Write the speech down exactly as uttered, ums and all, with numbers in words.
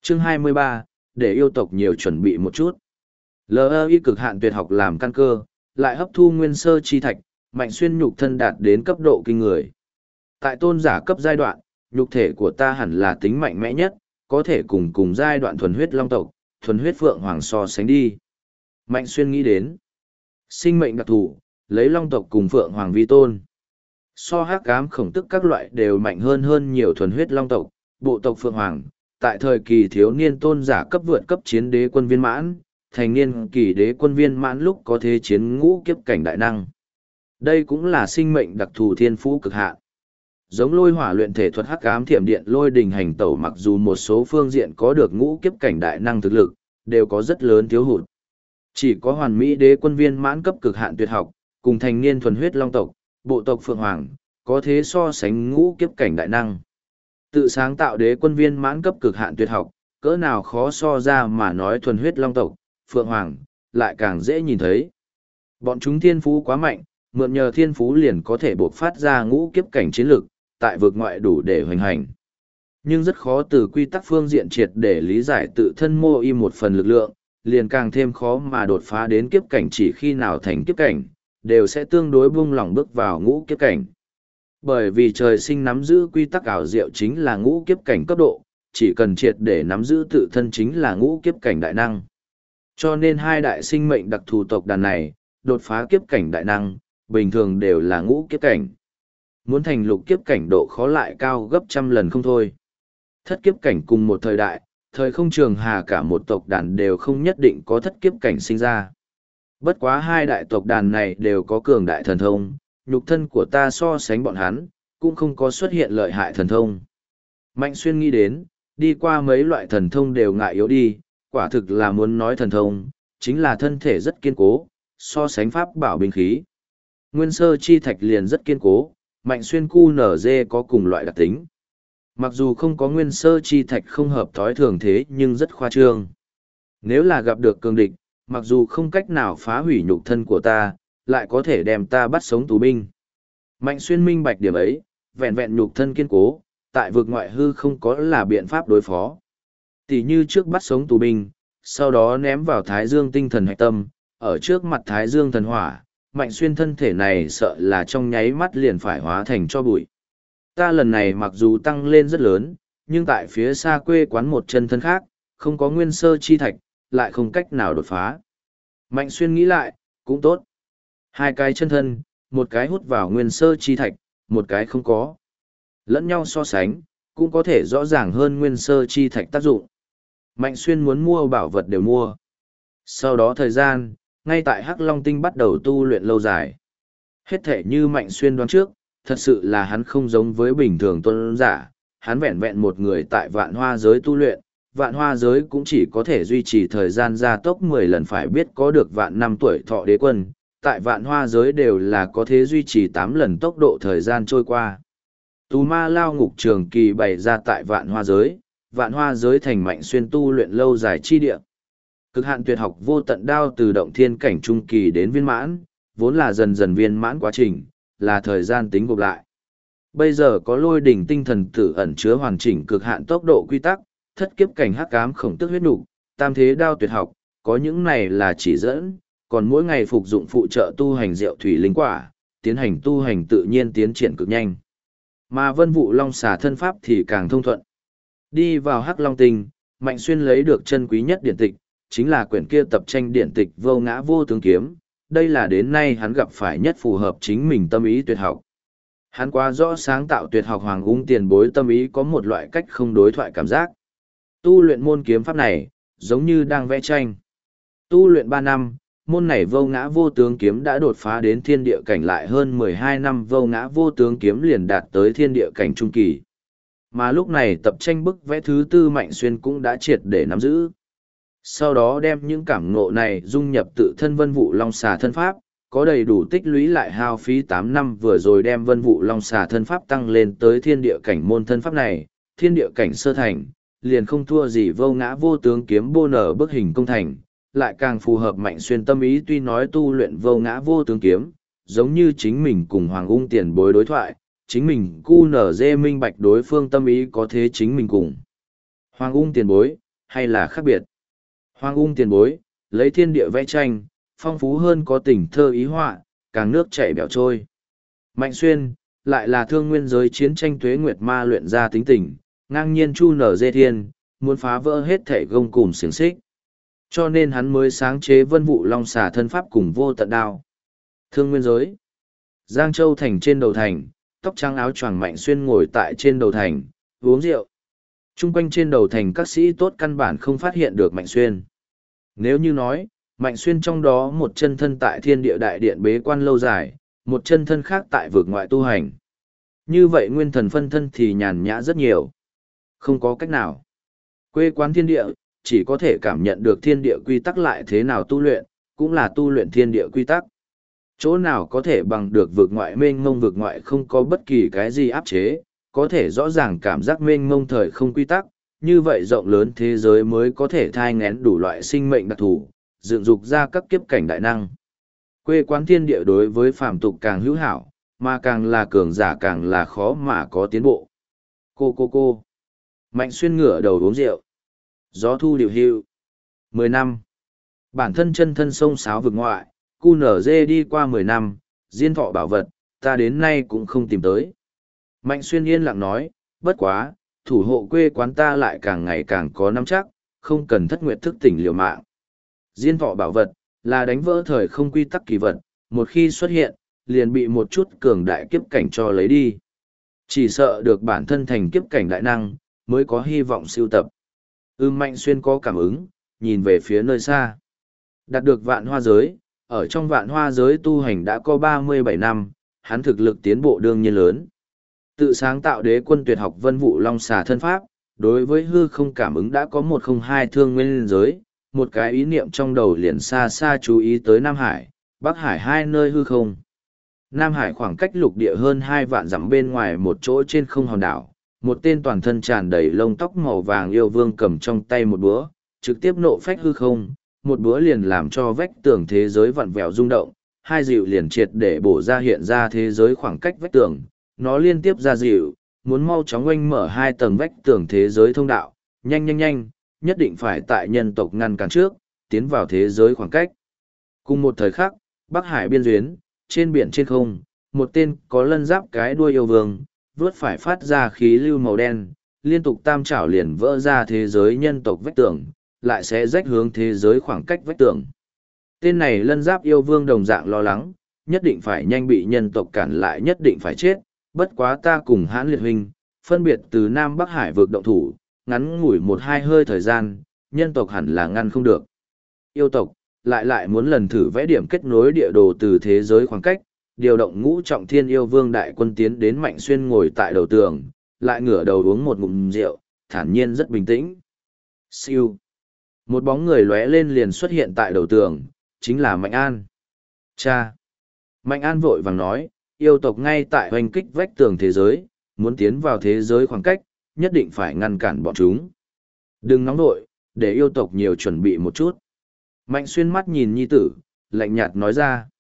Chương hai mươi ba, để yêu tộc nhiều chuẩn bị một chút. lờ i cực hạn tuyệt học làm căn cơ, lại hấp thu nguyên sơ chi thạch, Mạnh Xuyên nhục thân đạt đến cấp độ kinh người. Tại tôn giả cấp giai đoạn, nhục thể của ta hẳn là tính mạnh mẽ nhất, có thể cùng cùng giai đoạn thuần huyết long tộc, thuần huyết phượng hoàng so sánh đi. Mạnh Xuyên nghĩ đến, sinh mệnh đặc thù, lấy long tộc cùng phượng hoàng vi tôn. So hắc ám khổng tức các loại đều mạnh hơn hơn nhiều thuần huyết long tộc, bộ tộc phượng hoàng. Tại thời kỳ thiếu niên tôn giả cấp vượt cấp chiến đế quân viên mãn, thành niên kỳ đế quân viên mãn lúc có thế chiến ngũ kiếp cảnh đại năng. Đây cũng là sinh mệnh đặc thù thiên phú cực hạn. Giống lôi hỏa luyện thể thuật hắc ám thiểm điện lôi đình hành tẩu, mặc dù một số phương diện có được ngũ kiếp cảnh đại năng thực lực, đều có rất lớn thiếu hụt. Chỉ có hoàn mỹ đế quân viên mãn cấp cực hạn tuyệt học, cùng thành niên thuần huyết long tộc, bộ tộc phượng hoàng, có thế so sánh ngũ kiếp cảnh đại năng. Tự sáng tạo đế quân viên mãn cấp cực hạn tuyệt học, cỡ nào khó so ra mà nói thuần huyết long tộc, phượng hoàng, lại càng dễ nhìn thấy. Bọn chúng thiên phú quá mạnh, mượn nhờ thiên phú liền có thể bộc phát ra ngũ kiếp cảnh chiến lực, tại vực ngoại đủ để hoành hành. Nhưng rất khó từ quy tắc phương diện triệt để lý giải tự thân mô y một phần lực lượng, liền càng thêm khó mà đột phá đến kiếp cảnh, chỉ khi nào thành kiếp cảnh, đều sẽ tương đối buông lỏng bước vào ngũ kiếp cảnh. Bởi vì trời sinh nắm giữ quy tắc ảo diệu chính là ngũ kiếp cảnh cấp độ, chỉ cần triệt để nắm giữ tự thân chính là ngũ kiếp cảnh đại năng. Cho nên hai đại sinh mệnh đặc thù tộc đàn này, đột phá kiếp cảnh đại năng, bình thường đều là ngũ kiếp cảnh. Muốn thành lục kiếp cảnh độ khó lại cao gấp trăm lần không thôi. Thất kiếp cảnh cùng một thời đại, thời không trường hà cả một tộc đàn đều không nhất định có thất kiếp cảnh sinh ra. Bất quá hai đại tộc đàn này đều có cường đại thần thông, nhục thân của ta so sánh bọn hắn, cũng không có xuất hiện lợi hại thần thông. Mạnh Xuyên nghĩ đến, đi qua mấy loại thần thông đều ngại yếu đi, quả thực là muốn nói thần thông, chính là thân thể rất kiên cố, so sánh pháp bảo binh khí. Nguyên sơ chi thạch liền rất kiên cố, Mạnh Xuyên cu nở dê có cùng loại đặc tính. Mặc dù không có nguyên sơ chi thạch không hợp thói thường thế nhưng rất khoa trương. Nếu là gặp được cường địch, mặc dù không cách nào phá hủy nhục thân của ta, lại có thể đem ta bắt sống tù binh. Mạnh Xuyên minh bạch điểm ấy, vẹn vẹn nhục thân kiên cố, tại vực ngoại hư không có là biện pháp đối phó. Tỷ như trước bắt sống tù binh, sau đó ném vào Thái Dương tinh thần hạch tâm, ở trước mặt Thái Dương thần hỏa, Mạnh Xuyên thân thể này sợ là trong nháy mắt liền phải hóa thành cho bụi. Ta lần này mặc dù tăng lên rất lớn, nhưng tại phía xa quê quán một chân thân khác, không có nguyên sơ chi thạch, lại không cách nào đột phá. Mạnh Xuyên nghĩ lại, cũng tốt. Hai cái chân thân, một cái hút vào nguyên sơ chi thạch, một cái không có. Lẫn nhau so sánh, cũng có thể rõ ràng hơn nguyên sơ chi thạch tác dụng. Mạnh Xuyên muốn mua bảo vật đều mua. Sau đó thời gian, ngay tại Hắc Long Tinh bắt đầu tu luyện lâu dài. Hết thể như Mạnh Xuyên đoán trước, thật sự là hắn không giống với bình thường tôn giả, hắn vẹn vẹn một người tại vạn hoa giới tu luyện, vạn hoa giới cũng chỉ có thể duy trì thời gian gia tốc mười lần, phải biết có được vạn năm tuổi thọ đế quân, tại vạn hoa giới đều là có thể duy trì tám lần tốc độ thời gian trôi qua. Tù ma lao ngục trường kỳ bày ra tại vạn hoa giới, vạn hoa giới thành Mạnh Xuyên tu luyện lâu dài chi địa. Cực hạn tuyệt học vô tận đao từ động thiên cảnh trung kỳ đến viên mãn, vốn là dần dần viên mãn quá trình, là thời gian tính gộp lại. Bây giờ có lôi đỉnh tinh thần tử ẩn chứa hoàn chỉnh cực hạn tốc độ quy tắc, thất kiếp cảnh hắc ám khổng tức huyết nục, tam thế đao tuyệt học, có những này là chỉ dẫn, còn mỗi ngày phục dụng phụ trợ tu hành rượu thủy linh quả, tiến hành tu hành tự nhiên tiến triển cực nhanh. Mà Vân Vũ Long xà thân pháp thì càng thông thuận. Đi vào Hắc Long Tinh, Mạnh Xuyên lấy được chân quý nhất điển tịch, chính là quyển kia tập tranh điển tịch Vô Ngã Vô Tướng Kiếm, đây là đến nay hắn gặp phải nhất phù hợp chính mình tâm ý tuyệt học. Hắn quá rõ sáng tạo tuyệt học Hoàng Ung tiền bối tâm ý có một loại cách không đối thoại cảm giác. Tu luyện môn kiếm pháp này, giống như đang vẽ tranh. Tu luyện ba năm, môn này Vô Ngã Vô Tướng Kiếm đã đột phá đến thiên địa cảnh, lại hơn mười hai năm Vô Ngã Vô Tướng Kiếm liền đạt tới thiên địa cảnh trung kỳ. Mà lúc này tập tranh bức vẽ thứ tư Mạnh Xuyên cũng đã triệt để nắm giữ. Sau đó đem những cảm ngộ này dung nhập tự thân Vân Vũ Long xà thân pháp, có đầy đủ tích lũy lại hao phí tám năm vừa rồi đem Vân Vũ Long xà thân pháp tăng lên tới thiên địa cảnh môn thân pháp này, thiên địa cảnh sơ thành, liền không thua gì Vô Ngã Vô Tướng Kiếm bô nở bức hình công thành, lại càng phù hợp Mạnh Xuyên tâm ý. Tuy nói tu luyện Vô Ngã Vô Tướng Kiếm, giống như chính mình cùng Hoàng Ung tiền bối đối thoại, chính mình cu nở dê minh bạch đối phương tâm ý có thế chính mình cùng Hoàng Ung tiền bối, hay là khác biệt? Hoang ung tiền bối, lấy thiên địa vẽ tranh, phong phú hơn có tình thơ ý họa, càng nước chảy bẻo trôi. Mạnh Xuyên, lại là thương nguyên giới chiến tranh tuế nguyệt ma luyện ra tính tình, ngang nhiên chu nở dê thiên, muốn phá vỡ hết thể gông cùm xiềng xích. Cho nên hắn mới sáng chế vân vụ long xà thân pháp cùng vô tận đao. Thương nguyên giới. Giang Châu thành trên đầu thành, tóc trắng áo choàng Mạnh Xuyên ngồi tại trên đầu thành, uống rượu. Trung quanh trên đầu thành các sĩ tốt căn bản không phát hiện được Mạnh Xuyên. Nếu như nói, Mạnh Xuyên trong đó một chân thân tại thiên địa đại điện bế quan lâu dài, một chân thân khác tại vực ngoại tu hành. Như vậy nguyên thần phân thân thì nhàn nhã rất nhiều. Không có cách nào. Quê quán thiên địa, chỉ có thể cảm nhận được thiên địa quy tắc lại thế nào tu luyện, cũng là tu luyện thiên địa quy tắc. Chỗ nào có thể bằng được vực ngoại mênh mông vực ngoại không có bất kỳ cái gì áp chế, có thể rõ ràng cảm giác mênh mông thời không quy tắc, như vậy rộng lớn thế giới mới có thể thai ngén đủ loại sinh mệnh đặc thù, dựng dục ra các kiếp cảnh đại năng. Quê quán thiên địa đối với phàm tục càng hữu hảo, mà càng là cường giả càng là khó mà có tiến bộ. Cô cô cô. Mạnh Xuyên ngửa đầu uống rượu. Gió thu điều hưu. Mười năm. Bản thân chân thân sông sáo vực ngoại, cu nở dê đi qua mười năm, diên thọ bảo vật, ta đến nay cũng không tìm tới. Mạnh Xuyên yên lặng nói, bất quá, thủ hộ quê quán ta lại càng ngày càng có nắm chắc, không cần thất nguyệt thức tỉnh liều mạng. Diên thọ bảo vật, là đánh vỡ thời không quy tắc kỳ vật, một khi xuất hiện, liền bị một chút cường đại kiếp cảnh cho lấy đi. Chỉ sợ được bản thân thành kiếp cảnh đại năng, mới có hy vọng siêu tập. Ưm Mạnh Xuyên có cảm ứng, nhìn về phía nơi xa. Đạt được vạn hoa giới, ở trong vạn hoa giới tu hành đã có ba mươi bảy năm, hắn thực lực tiến bộ đương nhiên lớn. Tự sáng tạo đế quân tuyệt học vân vụ long xà thân pháp, đối với hư không cảm ứng đã có một không hai thương nguyên giới, một cái ý niệm trong đầu liền xa xa chú ý tới Nam Hải, Bắc Hải hai nơi hư không. Nam Hải khoảng cách lục địa hơn hai vạn dặm bên ngoài một chỗ trên không hòn đảo, một tên toàn thân tràn đầy lông tóc màu vàng yêu vương cầm trong tay một búa, trực tiếp nộ phách hư không, một búa liền làm cho vách tường thế giới vặn vẹo rung động, hai dịu liền triệt để bổ ra hiện ra thế giới khoảng cách vách tường, nó liên tiếp ra dịu, muốn mau chóng oanh mở hai tầng vách tường thế giới thông đạo, nhanh nhanh nhanh, nhất định phải tại nhân tộc ngăn cản trước, tiến vào thế giới khoảng cách. Cùng một thời khắc, Bắc Hải biên duyên, trên biển trên không, một tên có lân giáp cái đuôi yêu vương, vớt phải phát ra khí lưu màu đen, liên tục tam trảo liền vỡ ra thế giới nhân tộc vách tường, lại sẽ rách hướng thế giới khoảng cách vách tường. Tên này lân giáp yêu vương đồng dạng lo lắng, nhất định phải nhanh bị nhân tộc cản lại, nhất định phải chết, bất quá ta cùng hãn liệt huynh, phân biệt từ Nam Bắc Hải vượt động thủ, ngắn ngủi một hai hơi thời gian, nhân tộc hẳn là ngăn không được. Yêu tộc, lại lại muốn lần thử vẽ điểm kết nối địa đồ từ thế giới khoảng cách, điều động ngũ trọng thiên yêu vương đại quân tiến đến Mạnh Xuyên ngồi tại đầu tường, lại ngửa đầu uống một ngụm rượu, thản nhiên rất bình tĩnh. Siêu. Một bóng người lóe lên liền xuất hiện tại đầu tường, chính là Mạnh An. Cha. Mạnh An vội vàng nói, yêu tộc ngay tại hoành kích vách tường thế giới, muốn tiến vào thế giới khoảng cách, nhất định phải ngăn cản bọn chúng. Đừng nóng nội, để yêu tộc nhiều chuẩn bị một chút. Mạnh Xuyên mắt nhìn nhi tử, lạnh nhạt nói ra.